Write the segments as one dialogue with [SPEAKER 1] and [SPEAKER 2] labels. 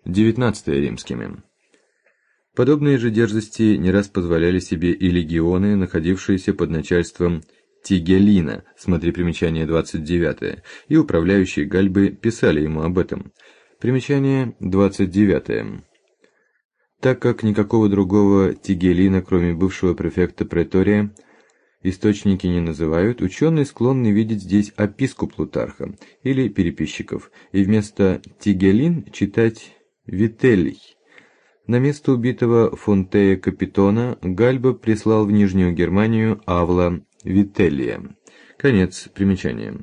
[SPEAKER 1] XIX римскими. Подобные же дерзости не раз позволяли себе и легионы, находившиеся под начальством Тигелина, смотри примечание 29, и управляющие Гальбы писали ему об этом. Примечание 29. Так как никакого другого Тигелина, кроме бывшего префекта претория, источники не называют, ученые склонны видеть здесь описку Плутарха или переписчиков, и вместо Тигелин читать Вителлий. На место убитого Фонтея Капитона Гальба прислал в Нижнюю Германию Авла Вителлия. Конец примечания.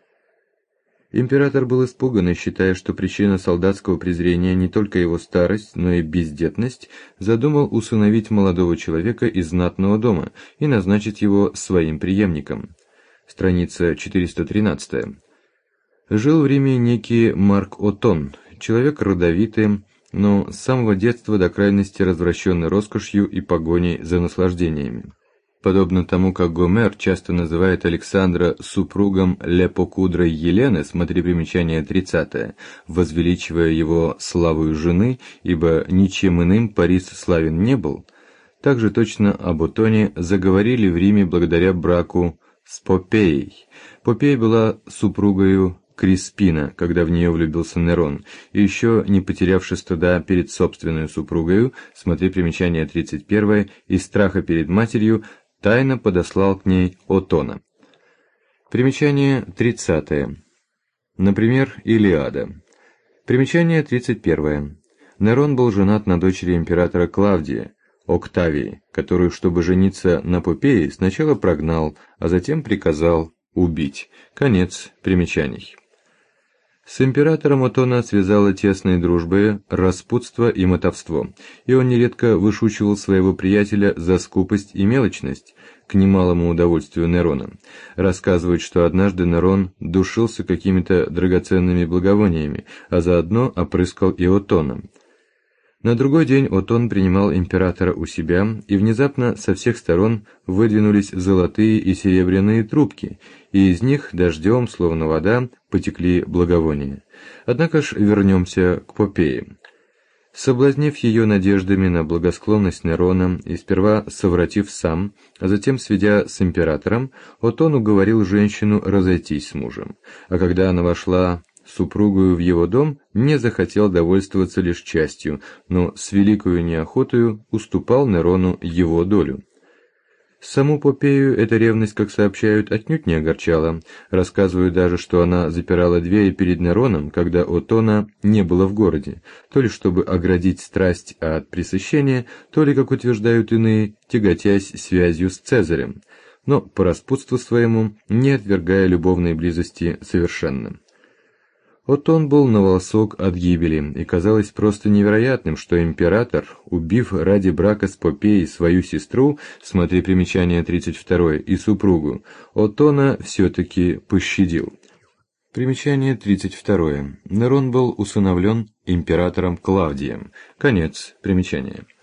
[SPEAKER 1] Император был испуган, считая, что причина солдатского презрения не только его старость, но и бездетность, задумал усыновить молодого человека из знатного дома и назначить его своим преемником. Страница 413. Жил в Риме некий Марк Отон, человек родовитый, но с самого детства до крайности развращенный роскошью и погоней за наслаждениями. Подобно тому, как Гомер часто называет Александра супругом лепокудрой Елены, смотри примечание 30, возвеличивая его славою жены, ибо ничем иным Парис славен не был, также точно об Отоне заговорили в Риме благодаря браку с Попеей. Попея была супругою Криспина, когда в нее влюбился Нерон, и еще не потерявши стыда перед собственной супругою, смотри примечание 31, из страха перед матерью, тайно подослал к ней Отона. Примечание 30. Например, Илиада. Примечание 31. Нерон был женат на дочери императора Клавдия, Октавии, которую, чтобы жениться на Попее, сначала прогнал, а затем приказал убить. Конец примечаний. С императором Отона связала тесной дружбой распутство и мотовство, и он нередко вышучивал своего приятеля за скупость и мелочность, к немалому удовольствию Нерона. Рассказывает, что однажды Нерон душился какими-то драгоценными благовониями, а заодно опрыскал и Отона. На другой день Отон принимал императора у себя, и внезапно со всех сторон выдвинулись золотые и серебряные трубки, и из них дождем, словно вода, потекли благовония. Однако ж вернемся к Попее. Соблазнив ее надеждами на благосклонность Нерона и сперва совратив сам, а затем сведя с императором, Отон уговорил женщину разойтись с мужем, а когда она вошла супругою в его дом, не захотел довольствоваться лишь частью, но с великою неохотою уступал Нерону его долю. Саму Попею эта ревность, как сообщают, отнюдь не огорчала. Рассказывают даже, что она запирала двери перед Нероном, когда Отона не было в городе, то ли чтобы оградить страсть от пресыщения, то ли, как утверждают иные, тяготясь связью с Цезарем, но по распутству своему не отвергая любовной близости совершенно. Отон был на волосок от гибели, и казалось просто невероятным, что император, убив ради брака с Попеей свою сестру, смотри примечание 32, и супругу, Отона все-таки пощадил. Примечание 32. Нерон был усыновлен императором Клавдием. Конец примечания.